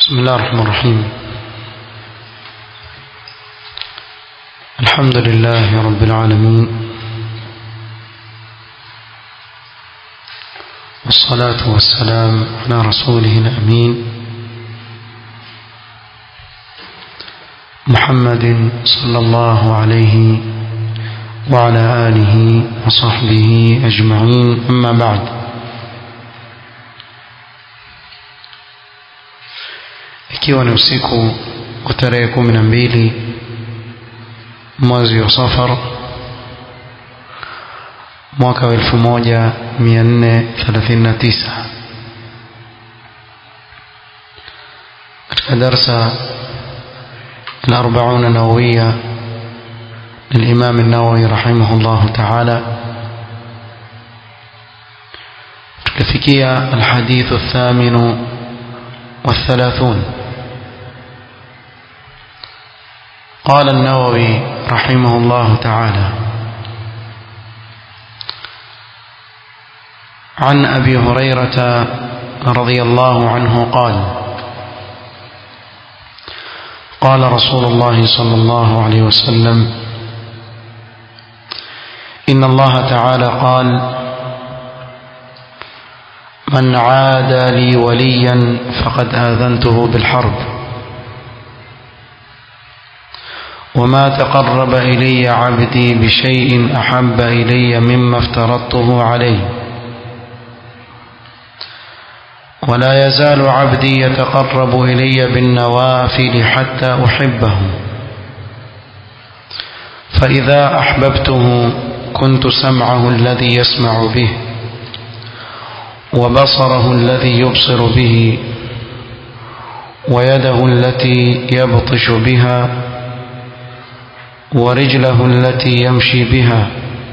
بسم الله الرحمن الرحيم. الحمد لله رب العالمين، والصلاة والسلام على رسوله الأمين محمد صلى الله عليه وعلى آله وصحبه أجمعين، أما بعد. Ikiwa ni usiku wa tarehe 12 mwezi wa Safar mwaka 1439, katika darsa al-40 an-Nawawiyya للإمام النووي رحمه الله تعالى، تكفيكيا الحديث 38. قال النووي رحمه الله تعالى: عن أبي هريرة رضي الله عنه قال: قال رسول الله صلى الله عليه وسلم: إن الله تعالى قال: من عادى لي وليا فقد آذنته بالحرب، وما تقرب إلي عبدي بشيء أحب إلي مما افترضته عليه، ولا يزال عبدي يتقرب إلي بالنوافل حتى أحبه، فإذا أحببته كنت سمعه الذي يسمع به، وبصره الذي يبصر به، ويده التي يبطش بها، ورجله التي يمشي بها.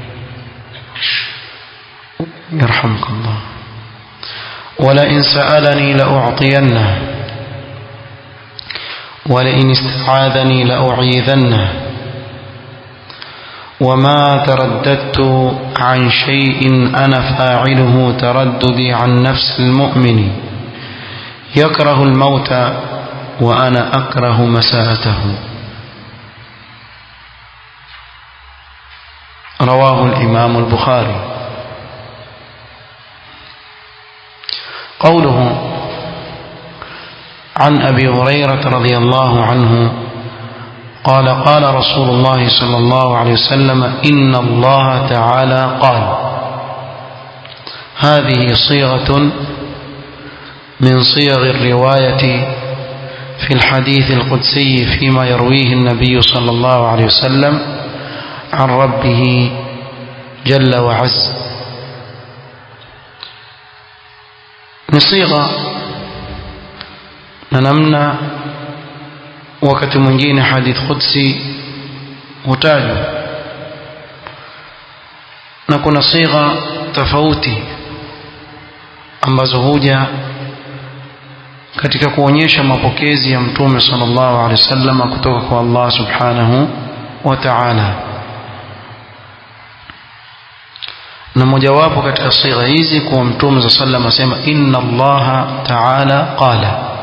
يرحمك الله. ولئن سألني لأعطينه، ولئن استعاذني لأعيذنه، وما ترددت عن شيء أنا فاعله ترددي عن نفس المؤمن يكره الموت وأنا أكره مساءته. رواه الإمام البخاري. قوله عن أبي هريرة رضي الله عنه قال: قال رسول الله صلى الله عليه وسلم: إن الله تعالى قال. هذه صيغة من صيغ الرواية في الحديث القدسي فيما يرويه النبي صلى الله عليه وسلم عن ربه جل وعز. نصيغة ننمنا wakati mwingine hadith qudsi hutajwa, na kuna sigha tofauti ambazo huja katika kuonyesha mapokezi ya Mtume sallallahu alaihi wasallam kutoka kwa Allah subhanahu wa ta'ala. Na mojawapo katika sigha hizi kwa Mtume sallallahu alaihi wasallam asema: inna Allah ta'ala qala.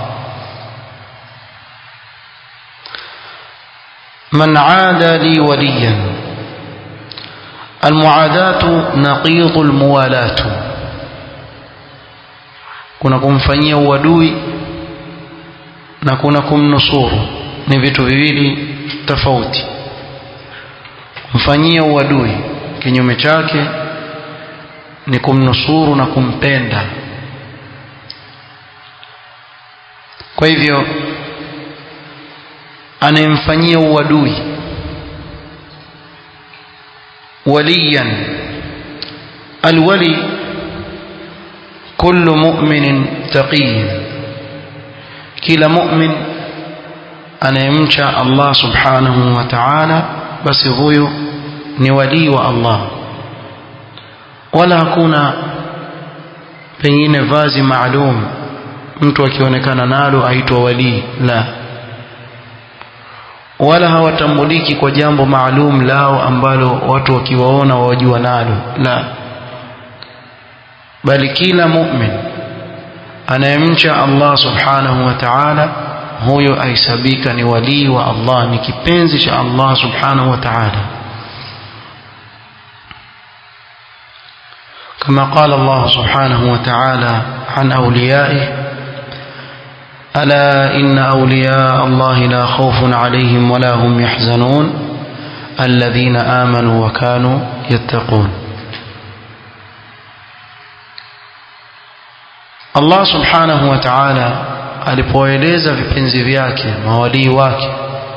من عادى لي وليا. المعاداة نقيض الموالاة، kuna kumfanyia uadui na kuna kumnusuru, ni vitu viwili tofauti. Kumfanyia uadui kinyume chake ni kumnusuru na kumpenda. Kwa hivyo anayemfanyia uadui waliyan, alwali kullu mu'minin taqiy, kila mu'min anayemcha Allah subhanahu wa ta'ala, basi huyo ni wali wa Allah. Wala hakuna pengine vazi maalum mtu akionekana nalo aitwa wali, la. Wala hawatambuliki kwa jambo maalum lao ambalo watu wakiwaona wajua nalo, la. Bali kila mu'min anayemcha Allah subhanahu wa ta'ala huyo aisabika ni wali wa Allah, ni kipenzi cha Allah subhanahu wa ta'ala. كما قال الله سبحانه وتعالى عن أوليائه: ألا إن أولياء الله لا خوف عليهم ولا هم يحزنون الذين آمنوا وكانوا يتقون. Allah subhanahu wa ta'ala alipoeleza vipenzi vyake, mawalii wake,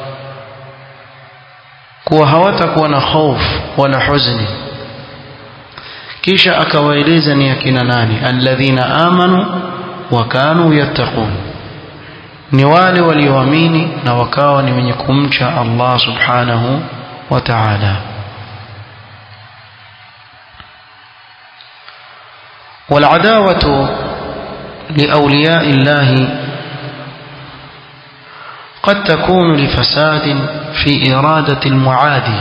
kuwa hawatakuwa na hofu wala huzuni, kisha akawaeleza ni akina nani: alladhina amanu wa kanu yattaqun, ni wale walioamini na wakawa ni wenye kumcha Allah subhanahu wa ta'ala. والعداوة لأولياء الله قد تكون لفساد في إرادة المعادي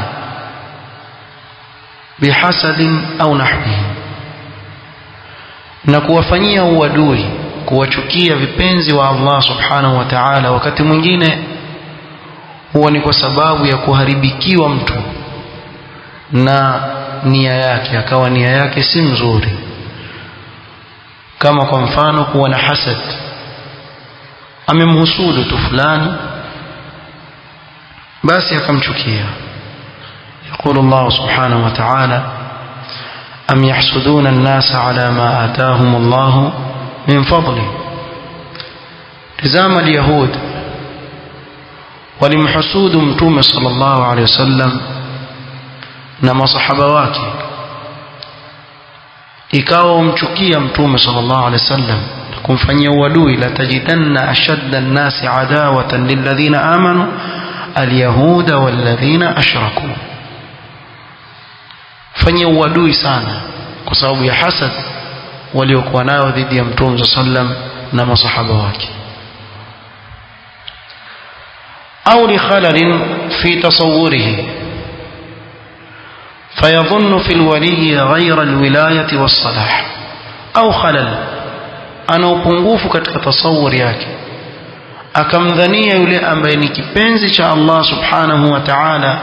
بحسد أو نحوه. na kuwafanyia uadui, kuwachukia vipenzi wa Allah subhanahu wa ta'ala, wakati mwingine huwa ni kwa sababu ya kuharibikiwa mtu na nia yake, akawa nia yake si nzuri, kama kwa mfano kuwa na hasad, amemhusudu tu fulani basi akamchukia. يقول الله سبحانه وتعالى: أم يحسدون الناس على ما آتاهم الله من فضله. تزام اليهود ولمحسود متوم صلى الله عليه وسلم نما صحابة wake, ikawa umchukia mtume sallallahu alaihi wasallam kumfanyia uadui. la tajidanna ashadda an-nasi adawatan lilladhina amanu al-yahuda walladhina ashraku, fanyia uadui sana kwa sababu ya hasad waliokuwa nayo dhidi ya mtume sallam na masahaba wake. au li khalalin fi tasawwurihi فيظن في الولي غير الولاية والصلاح، أو خلل أنا upungufu katika tasawuri yake, akamdhania yule ambaye ni kipenzi cha Allah subhanahu wa ta'ala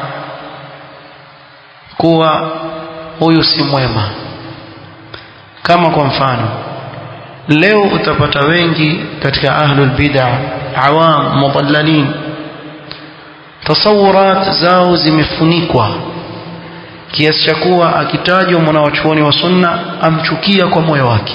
kuwa huyu si mwema. Kama kwa mfano leo utapata wengi katika ahlul bid'ah, awam mudallalin, tasawurat zao zimefunikwa kiasi cha kuwa akitajwa mwanachuoni wa sunna amchukia kwa moyo wake.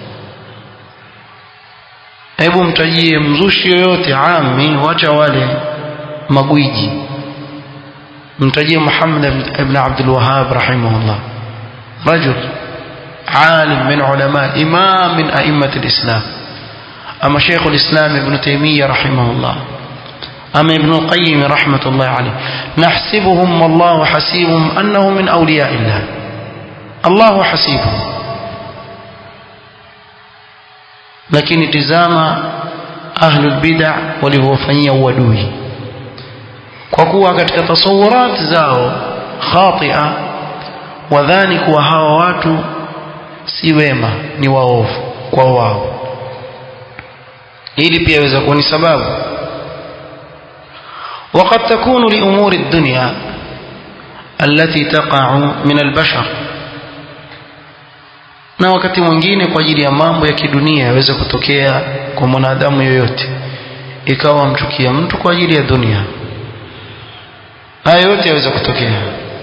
Hebu mtajie mzushi yoyote ami, wacha wale magwiji, mtajie Muhammad ibn Abdul Wahhab rahimahullah, rajul alim min ulama, imam min a'immat al-islam, ama Sheikh al-Islam ibn Taymiyyah rahimahullah, أما ابن القيم رحمة الله عليه، نحسبهم والله حسيبهم أنه من أولياء الله، الله حسيبهم. لكن تزام أهل البدع ولهوفنيا ودوي kwa katika tasawurat zao khatia, wadhani kuwa hawa watu si wema, ni waovu kwa wao. Hili pia inaweza kuwa ni sababu. وقد تكون لأمور الدنيا التي تقع من البشر، na wakati mwingine kwa ajili ya mambo ya kidunia yaweza kutokea kwa mwanadamu yoyote, ikawa mchukia mtu kwa ajili ya dunia. Haya yote yaweza kutokea.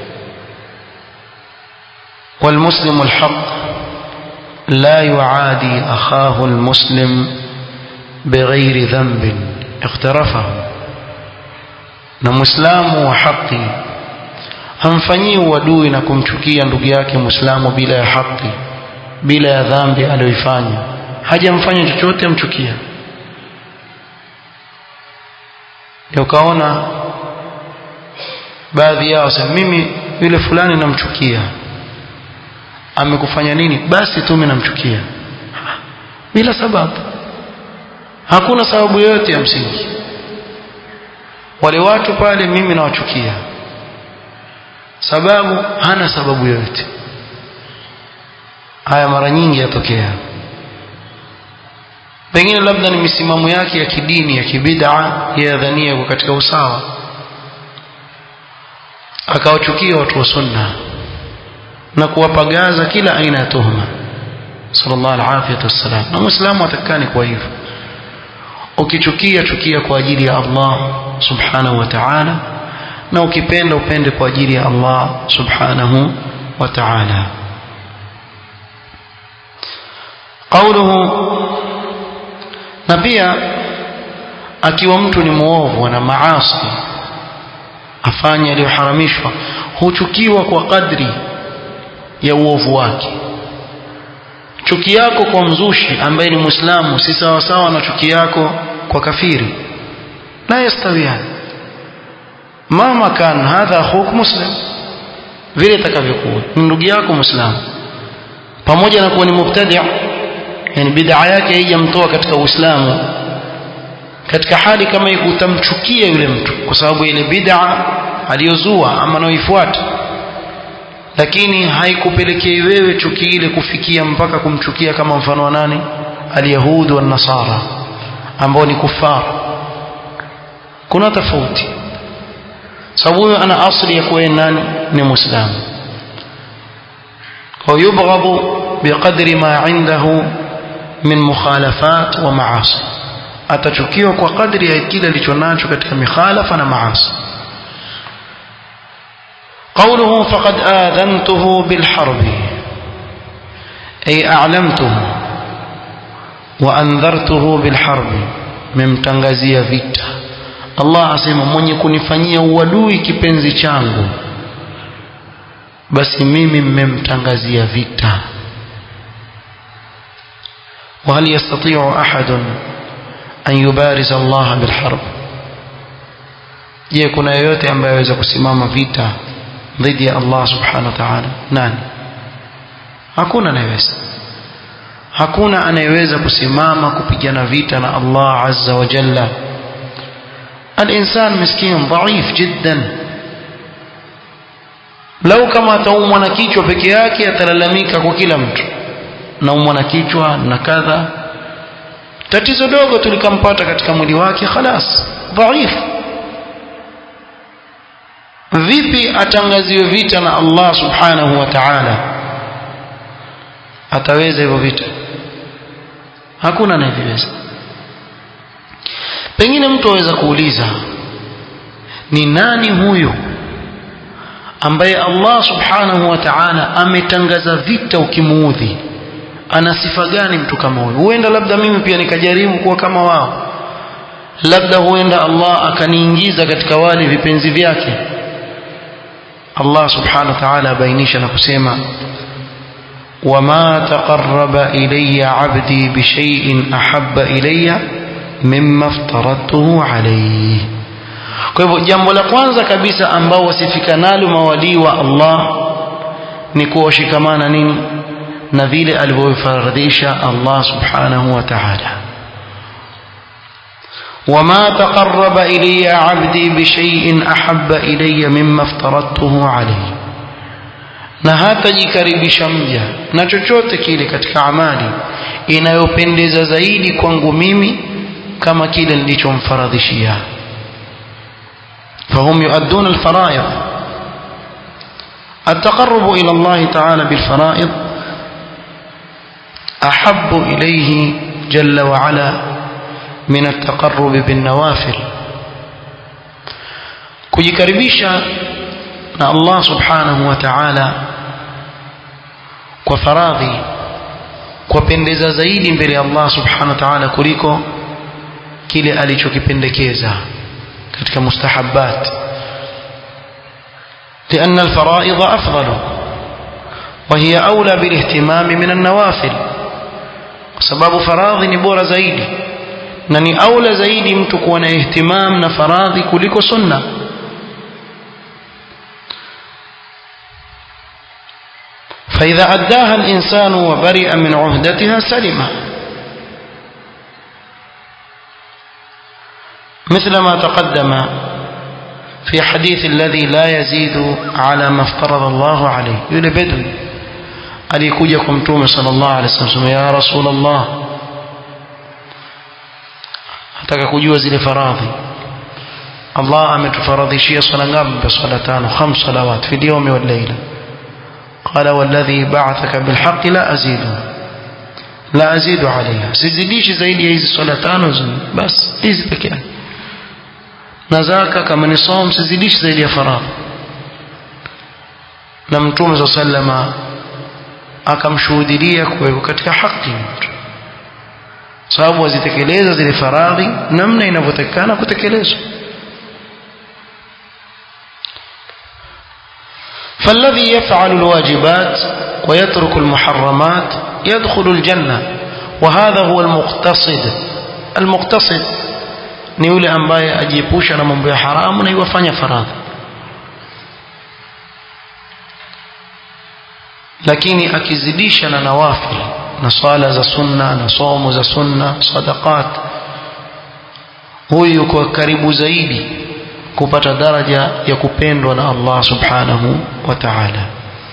والمسلم الحق لا يعادي أخاه المسلم بغير ذنب اقترفه، na muislamu wa haki hamfanyii uadui na kumchukia ndugu yake muislamu bila ya haki, bila ya dhambi aliyoifanya, hajamfanya chochote amchukia. Ukaona baadhi yao sema mimi yule fulani namchukia, amekufanya nini? Basi tu mimi namchukia, bila sababu, hakuna sababu yoyote ya msingi. Wale watu pale mimi nawachukia, sababu hana sababu yoyote. Haya mara nyingi yatokea. pengine labda ni misimamo yake ya kidini ya kibid'a yadhania kwa katika usawa, akawachukia watu wa sunna na kuwapagaza kila aina ya tuhuma. Sallallahu alaihi wasallam. Na Muislamu atakani kwa hivyo, ukichukia chukia kwa ajili ya Allah subhanahu wa ta'ala, na ukipenda upende kwa ajili ya Allah subhanahu wa ta'ala. Qawluhu, na pia akiwa mtu ni muovu na maasi afanye yaliyoharamishwa, huchukiwa kwa kadri ya uovu wake. Chuki yako kwa mzushi ambaye ni Muislamu si sawa sawa na chuki yako kwa kafiri, la yastawiyan. Mama kan hadha akhuk muslim, vile takavyokuwa ni ndugu yako Muislamu, pamoja na kuwa ni mubtadi', yani bid'a yake haijamtoa katika Uislamu, katika hali kama hii utamchukia yule mtu kwa sababu ile bid'a aliyozua ama anaoifuata, lakini haikupelekei wewe chuki ile kufikia mpaka kumchukia kama mfano wa nani? Al-Yahudi wa Nasara ambao ni kufar. Kuna tofauti, sababu huyo ana asili ya kuwa nani? Ni Muislamu. Kwa yubghadu biqadri ma indahu min mukhalafat wa maasi, atachukiwa kwa kadri ya kile alichonacho katika mikhalafa na maasi. قوله فقد آذنته بالحرب أي أعلمته وأنذرته بالحرب, memtangazia vita. Allah asema mwenye kunifanyia uadui kipenzi changu, basi mimi mmemtangazia vita. وهل يستطيع أحد أن يبارز الله بالحرب؟ je, kuna yeyote ambaye aweza kusimama vita dhidi ya Allah subhanahu wa ta'ala? Nani? Hakuna anayeweza. Hakuna anayeweza kusimama kupigana vita na Allah azza wa jalla. Al-insan miskin dhaif jiddan, lau kama ataumwa na kichwa peke yake atalalamika kwa kila mtu, naumwa na kichwa na kadha, tatizo dogo tulikampata katika mwili wake, khalas dhaif. Vipi atangaziwe vita na Allah subhanahu wa ta'ala? Ataweza hivyo vita? Hakuna anayeweza. Pengine mtu aweza kuuliza, ni nani huyo ambaye Allah subhanahu wa ta'ala ametangaza vita ukimuudhi? Ana sifa gani mtu kama huyo? Huenda labda mimi pia nikajaribu kuwa kama wao, labda huenda Allah akaniingiza katika wale vipenzi vyake. Allah subhanahu wa ta'ala abainisha na kusema, wama taqarraba ilayya 'abdi bi shay'in ahabba ilayya mimma aftaradtuhu alayhi. Kwa hivyo jambo la kwanza kabisa ambao wasifika nalo mawali wa Allah ni kuwashikamana nini? Na vile alivyofaradhisha Allah subhanahu wa ta'ala. وما تقرب إلي عبدي بشيء أحب إلي مما افترضته عليه, na hatajikaribisha mja na chochote kile katika amali inayopendeza zaidi kwangu mimi kama kile nilichomfaradhishia. فهم يؤدون الفرائض. التقرب إلى الله تعالى بالفرائض أحب إليه جل وعلا من التقرب بالنوافل. kujikaribisha na Allah subhanahu wa ta'ala kwa faradhi kupendeza zaidi mbele ya Allah subhanahu wa ta'ala kuliko kile alichokipendekeza katika mustahabbat. لأن الفرائض أفضل وهي أولى بالاهتمام من النوافل, sababu faradhi ni bora zaidi na ni aula zaidi mtu kuwa na ihtimam na faradhi kuliko sunna. فإذا أداها الإنسان وبرئ من عهدتها سلم, مثل ما تقدم في حديث الذي لا يزيد على ما افترض الله عليه. yule bedwi alikuja kwa Mtume sallallahu alaihi wasallam, ya Rasulullah, ataka kujua zile faradhi. Allah ametufaradhishia swala ngapi? Swala 5, 5 salawat fi al-yawmi wal-layla. Qala walladhi ba'athaka bil-haqqi la azidu alayha, sizidishi zaidi ya hizi swala 5 basi, hizi pekee yake. Na zaka kama ni saum sizidishi zaidi ya faradhi. Na Mtume sallama akamshuhudia kwa katika haki mtu, sababu azitekeleza zile faradhi namna inavyotakana kutekelezwa. فالذي يفعل الواجبات ويترك المحرمات يدخل الجنة، وهذا هو المقتصد ni yule ambaye ajiepusha na mambo ya haramu na yafanya faradhi. Lakini akizidisha na nawafil na swala za sunna na somo za sunna, sadaqat, huyu yuko karibu zaidi kupata daraja ya kupendwa na Allah subhanahu wa ta'ala.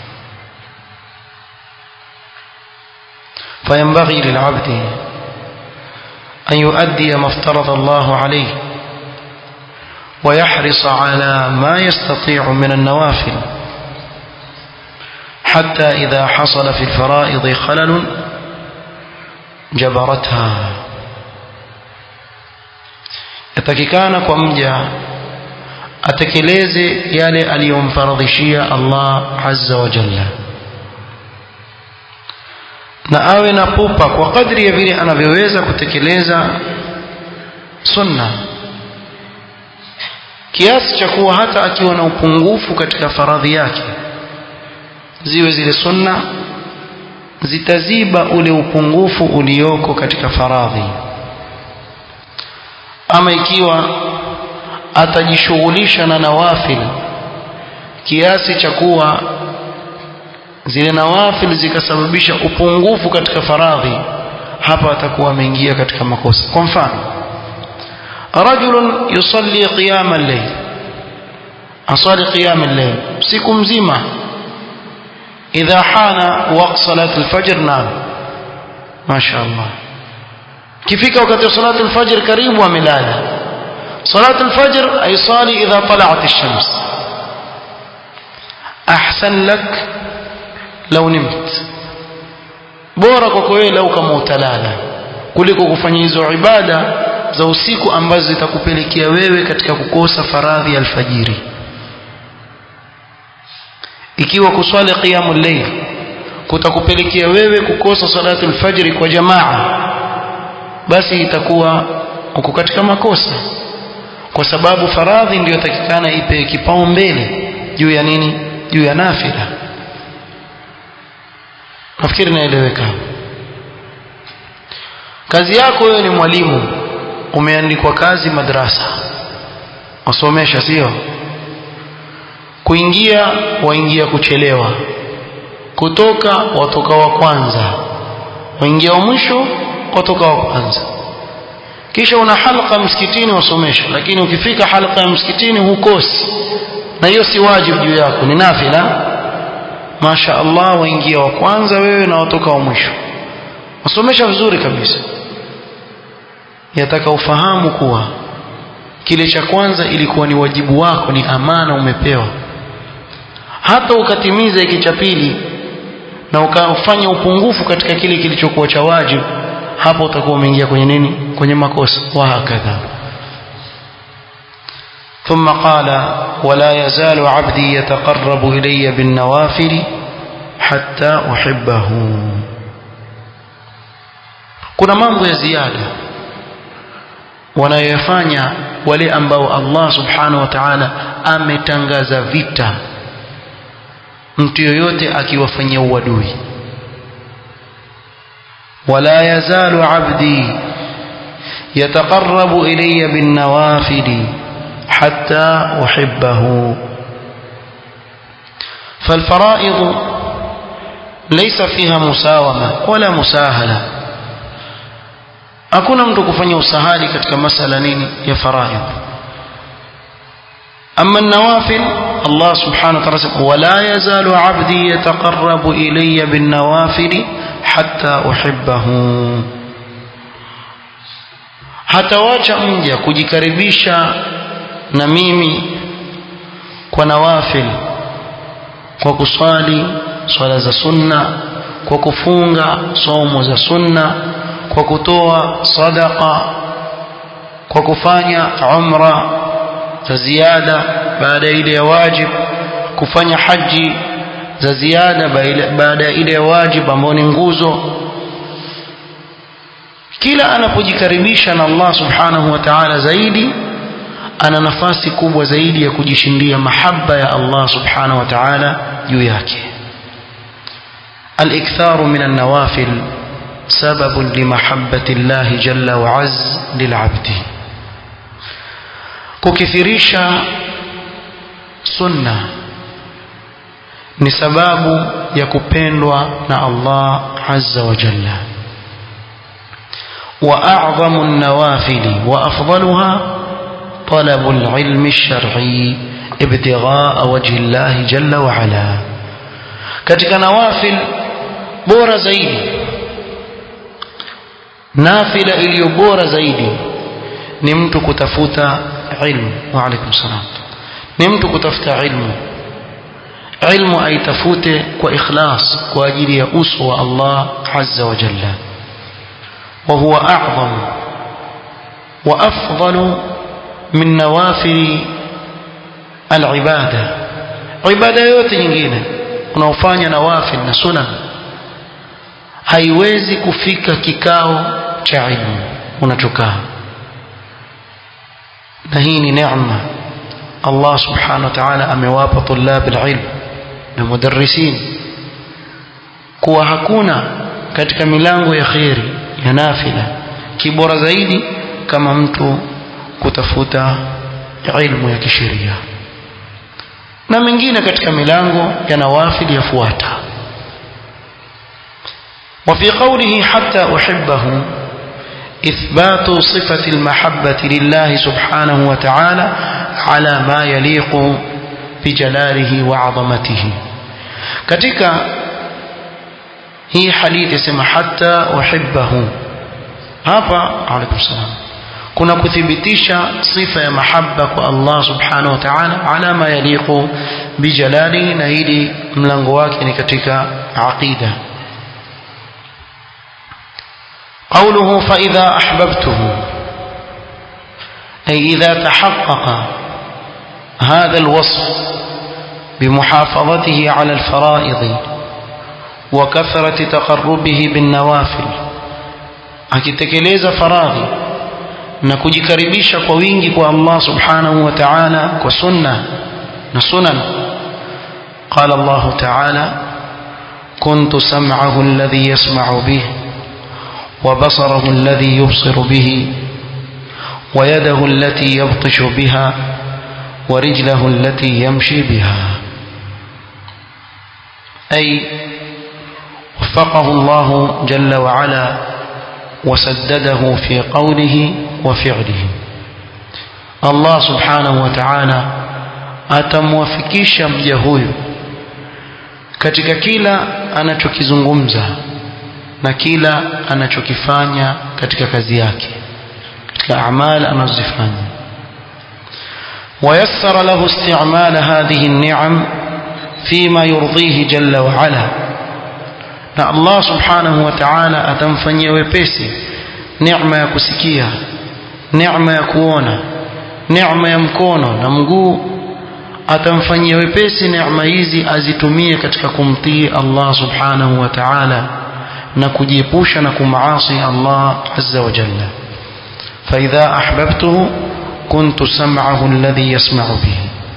فينبغي للعبد أن يؤدي ما افترض الله عليه ويحرص على ما يستطيع من النوافل، حتى إذا حصل في الفرائض خلل جبرتها. yatakikana kwa mja atekeleze yale aliyomfaradhishia Allah azza wa jalla, na awe na pupa kwa kadri ya vile anavyoweza kutekeleza sunna, kiasi cha kuwa hata akiwa na upungufu katika faradhi yake, ziwe zile sunna zitaziba ule upungufu ulioko katika faradhi. Ama ikiwa atajishughulisha na nawafil kiasi cha kuwa zile nawafil zikasababisha upungufu katika faradhi, hapa atakuwa ameingia katika makosa. Kwa mfano, rajulun yusalli qiyam al-layl, asali qiyam al-layl siku mzima, idha hana waqt salat al-fajr nam, mashaallah, kifika wakati wa salat al-fajr karibu amelala. salat al-fajr ay sali idha tala'at ash-shams. ahsan lak lau nimt, bora kwako wewe lau kama utalala kuliko kufanya hizo ibada za usiku ambazo zitakupelekea wewe katika kukosa faradhi alfajiri. Ikiwa kuswali qiyamul layl kutakupelekea wewe kukosa salatu alfajiri kwa jamaa, basi itakuwa uko katika makosa, kwa sababu faradhi ndio takikana ipe kipaumbele juu ya nini? Juu ya nafila. Nafikiri naeleweka. Kazi yako wewe ni mwalimu, umeandikwa kazi madrasa, wasomesha, sio? Kuingia waingia kuchelewa, kutoka watoka wa kwanza, waingia wa mwisho watoka wa kwanza. Kisha una halqa msikitini wasomesha, lakini ukifika halqa ya msikitini hukosi, na hiyo si wajibu juu yako, ni nafila. Masha Allah, waingia wa kwanza wewe na watoka wa mwisho, wasomesha vizuri kabisa. Yataka ufahamu kuwa kile cha kwanza ilikuwa ni wajibu wako, ni amana umepewa. Hata ukatimiza hiki cha pili na ukafanya upungufu katika kile kilichokuwa cha wajibu, hapo utakuwa umeingia kwenye nini? Kwenye makosa. Wa hakadha. ثم قال ولا يزال عبدي يتقرب إلي بالنوافل حتى أحبه. kuna mambo ya ziada wanayofanya wale ambao Allah subhanahu wa ta'ala ametangaza vita mtu yoyote akiwafanyia uadui. wala yazalu abdi yataqarrabu ilayya bin nawafili حتى أحبه. فالفرائض ليس فيها مساومة ولا مساهلة. hakuna mtu kufanya usahali katika masala nini ya faraid. أما النوافل الله سبحانه وتعالى ولا يزال عبدي يتقرب إلي بالنوافل حتى أحبه. hatawacha mja kujikaribisha na mimi kwa nawafil, kwa kuswali swala za sunna, kwa kufunga somo za sunna, kwa kutoa sadaqa, kwa kufanya umra za ziada baada ya ile ya wajib, kufanya haji za ziada baada ya ile ya wajib ambayo ni nguzo. Kila anapojikaribisha na Allah subhanahu wa ta'ala zaidi, ana nafasi kubwa zaidi ya kujishindia mahaba ya Allah subhanahu wa ta'ala juu yake. Al-iktharu min an-nawafil sababun li mahabbati Allah jalla wa azz lil 'abdi. Kukithirisha sunna ni sababu ya kupendwa na Allah azza wa jalla. وأعظم النوافل وأفضلها طلب العلم الشرعي ابتغاء وجه الله جل وعلا. katika nawafil bora zaidi, nafila iliyo bora zaidi ni mtu kutafuta ilmu. Wa alaykum salam. Ni mtu kutafuta ilmu. Ilmu aitafute kwa ikhlas, kwa ajili ya uso wa Allah azza wa jalla. وهو أعظم وأفضل من نوافل العبادة. عبادة yote nyingine unaofanya nawafil na sunan haiwezi kufika kikao cha ilmu unachokaa. Na hii ni neema Allah subhanahu wa ta'ala amewapa tulab alilm na mudarrisin, kuwa hakuna katika milango ya khairi ya nafila kibora zaidi kama mtu kutafuta ilmu ya kisheria, na mengine katika milango ya nawafil yafuata. وفي قوله حتى أحبه إثبات صفة المحبة لله سبحانه وتعالى على ما يليق بجلاله وعظمته. katika hii hadithi sema hatta uhibbahu, hapa alaykum salam kuna kuthibitisha sifa ya mahabba kwa Allah subhanahu wa ta'ala ala ma yaliqu bijalali, na hili mlango wake ni katika aqida. قوله فإذا أحببته أي إذا تحقق هذا الوصف بمحافظته على الفرائض وكثرة تقربه بالنوافل, akitekeleza faradhi na kujikaribisha kwa wingi kwa Allah subhanahu wa ta'ala kwa sunna na sunan. قال الله تعالى كنت سمعه الذي يسمع به وبصره الذي يبصر به ويده التي يبطش بها ورجله التي يمشي بها. أي وفقه الله جل وعلا وسدده في قوله وفعله. الله سبحانه وتعالى atamwafikisha mja huyu katika kila anachokizungumza na kila anachokifanya katika kazi yake, katika amali anazozifanya. ويسر له استعمال هذه النعم فيما يرضيه جل وعلا, na Allah subhanahu wa ta'ala atamfanyia wepesi neema ya kusikia, neema ya kuona, neema ya mkono na mguu. Atamfanyia wepesi neema hizi azitumie katika kumtii Allah subhanahu wa ta'ala na kujiepusha na kumaasi Allah azza wa jalla. فإذا أحببته كنت سمعه الذي يسمع به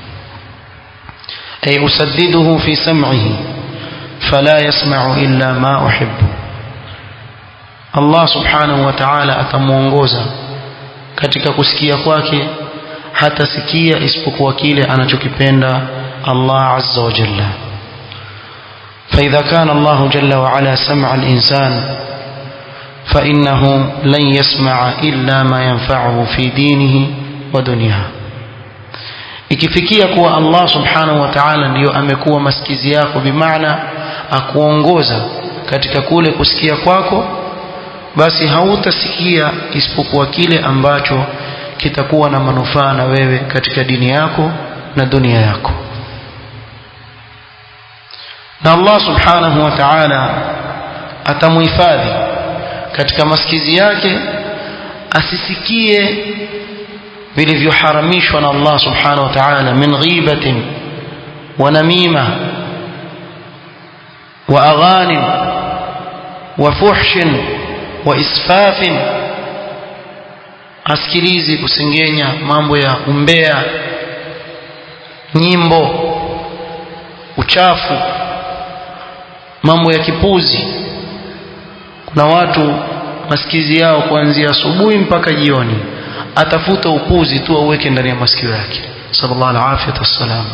أي أسدده في سمعه فلا يسمع إلا ما أحب. Allah subhanahu wa ta'ala atamuongoza katika kusikia kwake, hata sikia isipokuwa kile anachokipenda Allah azza wa jalla. فإذا كان الله جل وعلا سمع الإنسان فإنه لن يسمع إلا ما ينفعه في دينه ودنياه. Ikifikia kuwa Allah subhanahu wa ta'ala ndiyo amekuwa masikizi yako, bimaana akuongoza katika kule kusikia kwako, basi hautasikia isipokuwa kile ambacho kitakuwa na manufaa na wewe katika dini yako na dunia yako. Na Allah subhanahu wa ta'ala atamuhifadhi katika masikizi yake asisikie vilivyoharamishwa na Allah subhanahu wa ta'ala min ghibatin wa namima wa aghanin wa fuhshin wa isfafin. Asikilizi kusengenya, mambo ya umbea, nyimbo, uchafu, mambo ya kipuzi. Kuna watu masikizi yao kuanzia asubuhi mpaka jioni atafuta upuzi tu auweke ndani ya masikio yake, sallallahu alaihi wasallam.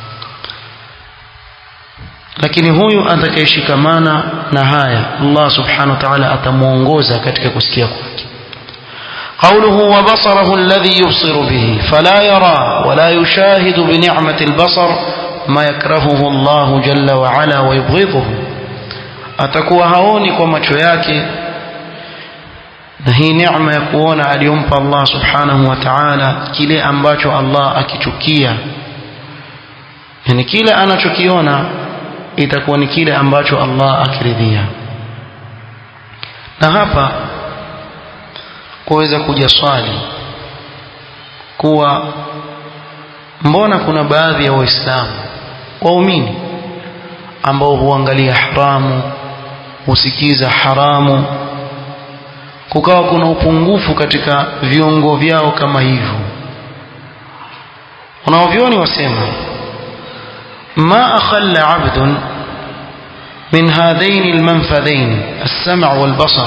Lakini huyu atakayeshikamana na haya, Allah subhanahu wa ta'ala atamuongoza katika kusikia kwake. Qawluhu wa basarahu alladhi yubsiru bihi fala yara wa la yushahidu bi ni'mati albasar ma yakrahuhu Allah jalla wa ala wa yubghidhuhu. Atakuwa haoni kwa macho yake, na hii neema ya kuona aliyompa Allah subhanahu wa ta'ala kile ambacho Allah akichukia, yani kile anachokiona itakuwa ni kile ambacho Allah akiridhia. Na hapa kuweza kuja swali kuwa mbona kuna baadhi ya waislamu waumini ambao huangalia haramu, husikiza haramu, kukawa kuna upungufu katika viungo vyao kama hivyo. Wanavyoni wasema ما أخل عبد من هذين المنفذين السمع والبصر.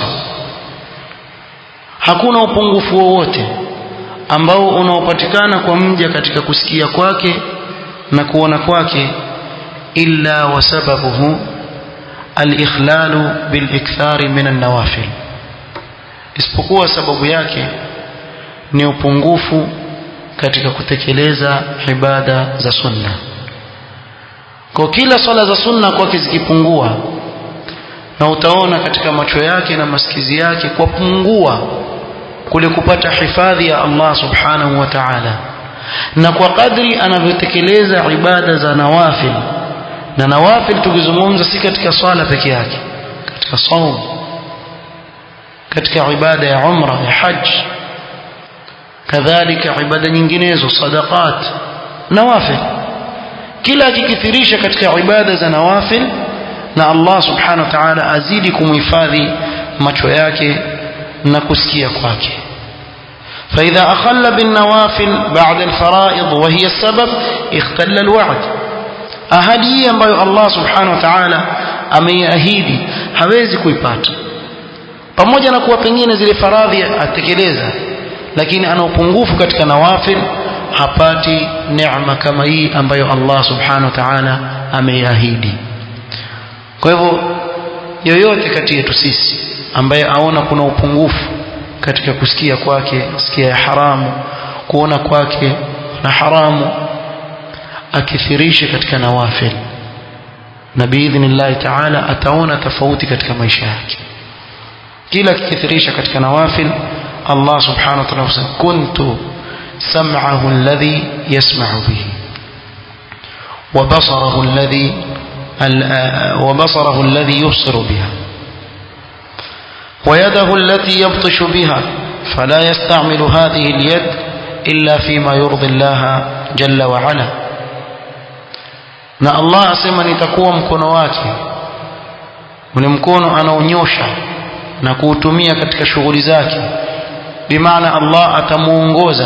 hakuna upungufu wowote ambao unaopatikana kwa mja katika kusikia kwake na kuona kwake illa wasababuhu al-ikhlalu bil-ikthari min an-nawafil, isipokuwa sababu yake ni upungufu katika kutekeleza ibada za sunna. Kwa kila swala za sunna kwake zikipungua, na utaona katika macho yake na masikizi yake kwa pungua kule kupata hifadhi ya Allah subhanahu wa ta'ala, na kwa kadri anavyotekeleza ibada za nawafil. Na nawafil tukizungumza si katika swala peke yake, katika saum, katika ibada ya umra, ya hajj, kadhalika ibada nyinginezo, sadaqat, nawafil. Kila akikithirisha katika ibada za nawafil, na Allah subhanahu wa ta'ala azidi kumhifadhi macho yake na kusikia kwake. فإذا أخل بالنوافل بعد الفرائض وهي السبب اختل الوعد. ahadi ambayo Allah subhanahu wa ta'ala ameiahidi hawezi kuipata, pamoja na kuwa pengine zile faradhi atekeleza, lakini ana upungufu katika nawafil, hapati neema kama hii ambayo Allah subhanahu wa ta'ala ameiahidi. Kwa hivyo yoyote kati yetu sisi ambaye aona kuna upungufu katika kusikia kwake, sikia ya haramu, kuona kwake na haramu, akithirishe katika nawafil, na biidhnillah ta'ala ataona tofauti katika maisha yake. Kila akithirisha katika nawafil, Allah subhanahu wa ta'ala husema kuntu sam'ahu alladhi yasma'u bihi wa basarahu alladhi yubsiru biha ويده التي يبطش بها فلا يستعمل هذه اليد إلا فيما يرضي الله جل وعلا. na Allah asema nitakuwa mkono wake, ule mkono anaonyosha na kuutumia katika shughuli zake, bimaana Allah atamuongoza.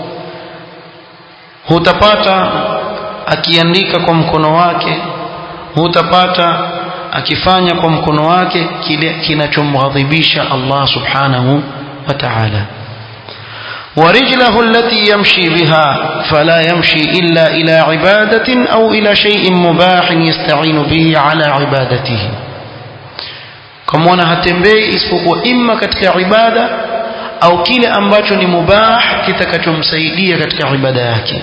Hutapata akiandika kwa mkono wake, hutapata akifanya kwa mkono wake kile kinachomghadhibisha Allah subhanahu wa ta'ala. ورجله التي يمشي بها فلا يمشي إلا إلى عبادة أو إلى شيء مباح يستعين به على عبادته. كما hatembei isipokuwa imma katika ibada au kile ambacho ni mubah kitakachomsaidia katika ibada yake.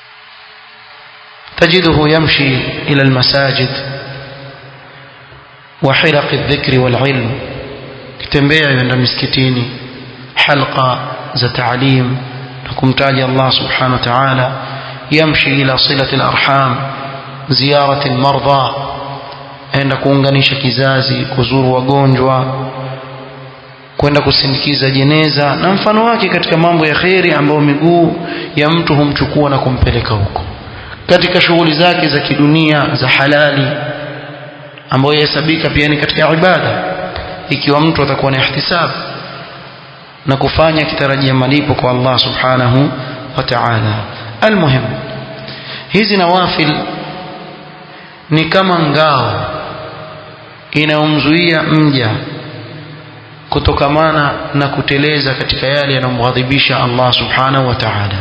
تجده يمشي إلى المساجد وحلق الذكر والعلم كتembea yenda miskitini halqa za ta'lim kumtaja Allah subhanahu wa ta'ala yamshi ila silati al-arham ziyarati al-marda aenda kuunganisha kizazi kuzuru wagonjwa kwenda kusindikiza jeneza na mfano wake katika mambo ya khairi ambayo miguu ya mtu humchukua na kumpeleka huko katika shughuli zake za kidunia za halali ambayo yahesabika pia ni katika ibada ikiwa mtu atakuwa na ihtisab na kufanya kitarajia malipo kwa Allah subhanahu wa ta'ala. Almuhim, hizi nawafil ni kama ngao inayomzuia mja kutokamana na kuteleza katika yale yanayomghadhibisha Allah subhanahu wa ta'ala.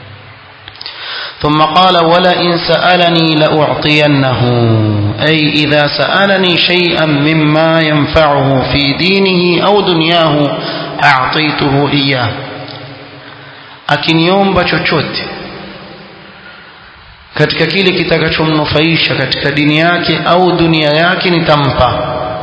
ثم قال ولئن سألني لأعطينه أي إذا سألني شيئا مما ينفعه في دينه أو دنياه أعطيته إياه akiniomba chochote katika kile kitakachomnufaisha katika dini yake au dunia yake nitampa.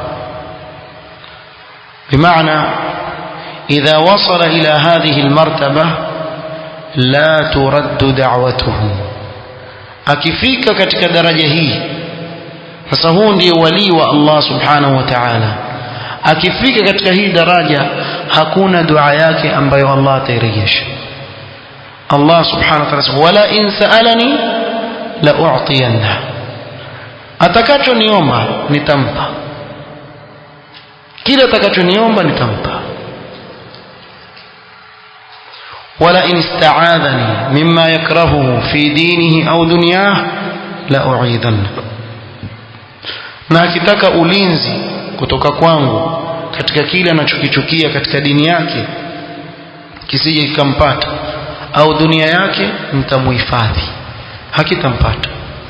بمعنى إذا وصل إلى هذه المرتبة لا ترد دعوته akifika katika daraja hii sasa huo ndiye wali wa Allah subhanahu wa ta'ala akifika katika hii daraja hakuna dua yake ambayo Allah atairejesha. Allah subhanahu wa ta'ala wala in sa'alani la u'tiyanna atakachoniomba nitampa kile atakachoniomba nitampa. ولئن استعاذني مما يكرهه في دينه أو دنياه لأعيذنه na akitaka ulinzi kutoka kwangu katika kile anachokichukia katika dini yake kisije kikampata au dunia yake nitamuhifadhi hakitampata.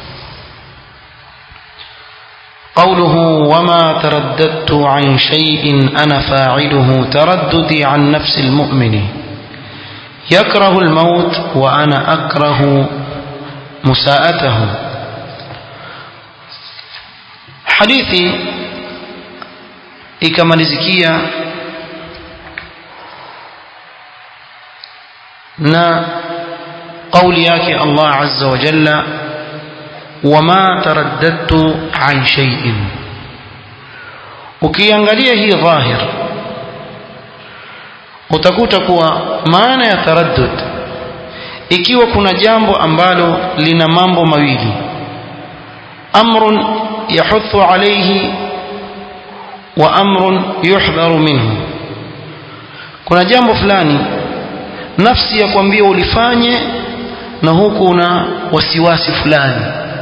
قوله وما ترددت عن شيء أنا فاعله ترددي عن نفس المؤمن يكره الموت وأنا أكره مساءته. حديثي ikamalizikia na kauli yake Allah azza wa jalla wama taraddadtu an shay'in. Ukiangalia hii dhahir utakuta kuwa maana ya taraddud ikiwa kuna jambo ambalo lina mambo mawili amrun yahuthu alayhi wa amrun yuhdharu minhu. Kuna jambo fulani nafsi ya kwambia ulifanye na huku una wasiwasi fulani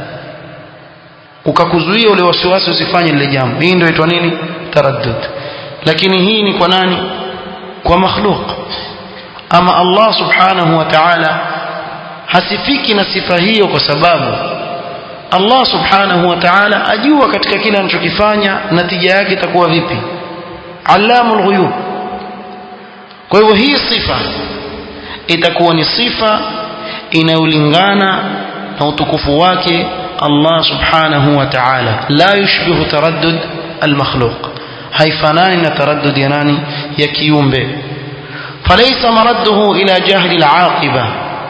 ukakuzuia ule wasiwasi usifanye lile jambo. Hii ndio inaitwa nini? Taraddud. Lakini hii ni kwa nani? Kwa makhluq. Ama Allah subhanahu wa ta'ala hasifiki na sifa hiyo kwa sababu Allah subhanahu wa ta'ala ajua katika kila anachokifanya natija yake itakuwa vipi. Allamul ghuyub. Kwa hivyo hii sifa itakuwa ni sifa inayolingana na utukufu wake Allah subhanahu wa ta'ala, la yushbihu taraddud al-makhluq, haifanani na taraddud ya nani? Ya kiumbe. falaysa maradduhu ila jahli al-aqiba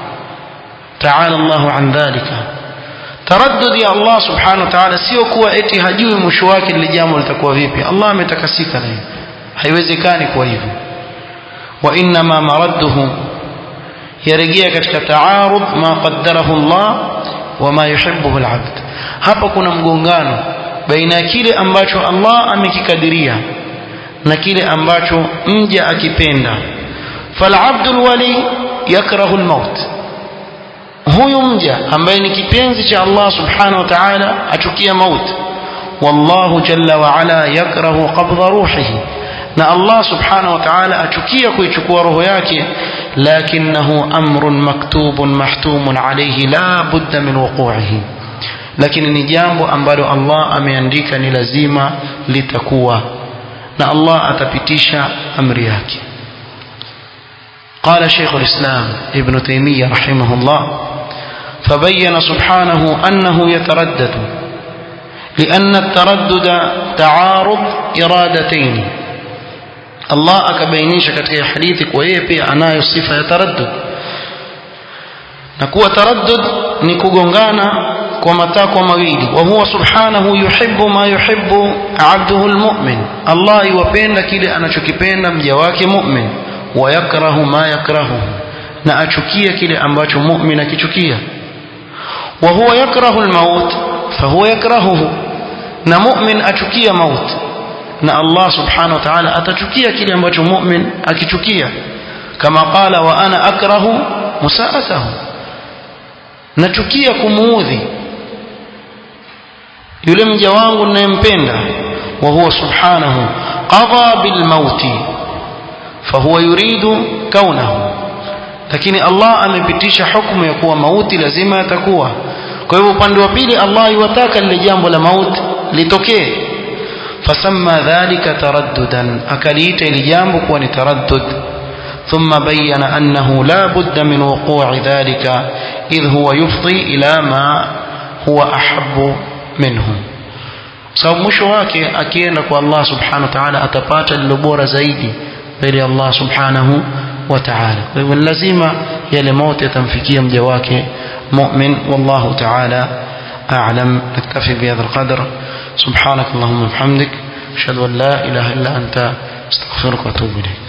ta'ala Allah an dhalika. Taraddud ya Allah subhanahu wa ta'ala sio kuwa eti hajui mwisho wake lile jambo litakuwa vipi. Allah ametakasika naye, haiwezekani kwa hivyo. wa inma maradduhu yarejea katika taarud ma qaddarahu Allah wa ma yuhibbuhu al-abd. Hapa kuna mgongano baina ya kile ambacho Allah amekikadiria na kile ambacho mja akipenda. Fal-abdu al-wali yakrahu al-maut, huyu mja ambaye ni kipenzi cha Allah subhanahu wa ta'ala achukia mauti. Wallahu jalla wa ala yakrahu qabdha ruhihi, na Allah subhanahu wa ta'ala achukia kuichukua roho yake. Lakinahu amrun maktubun mahtumun alayhi la budda min wuqu'ihi, lakini ni jambo ambalo Allah ameandika ni lazima litakuwa, na Allah atapitisha amri yake. قال شيخ الإسلام ابن تيمية رحمه الله: فبين سبحانه أنه يتردد لأن التردد تعارض إرادتين. الله akabainisha katika hadithi kwa yeye pia anayo sifa ya taraddud, na kuwa taraddud ni kugongana kwa matakwa mawili. Wa huwa subhanahu yuhibbu ma yuhibbu 'abduhu almu'min, Allah yuwapenda kile anachokipenda mja wake mu'min, wa yakrahu ma yakrahu, na achukia kile ambacho mu'min akichukia. Wa huwa yakrahu almaut fa huwa yakrahuhu, na mu'min achukia maut, na Allah subhanahu wa ta'ala atachukia kile ambacho mu'min akichukia, kama qala wa ana akrahu musaatahu, nachukia kumuudhi yule mja wangu ninayempenda. Wa huwa subhanahu qadha bil mauti fa huwa yuridu kaunahu, lakini Allah amepitisha hukumu ya kuwa mauti lazima yatakuwa. Kwa hivyo upande wa pili Allah yuwataka lile jambo la mauti litokee, fasamma dhalika taraddudan, akaliita ile jambo kuwa ni taraddud. ثم بين أنه لا بد من وقوع ذلك إذ هو يفضي إلى ما هو أحب منه. sababu mwisho wake akienda kwa Allah subhanahu wa ta'ala atapata lilo bora zaidi mbele ya Allah subhanahu wa ta'ala. Kwa hivyo lazima yale mauti yatamfikia mja wake mu'min. Wallahu ta'ala a'lam. naktafi bihadha alqadr. subhanak allahumma wa bihamdik ashhadu an la ilaha illa anta astaghfiruka wa atubu ilayk.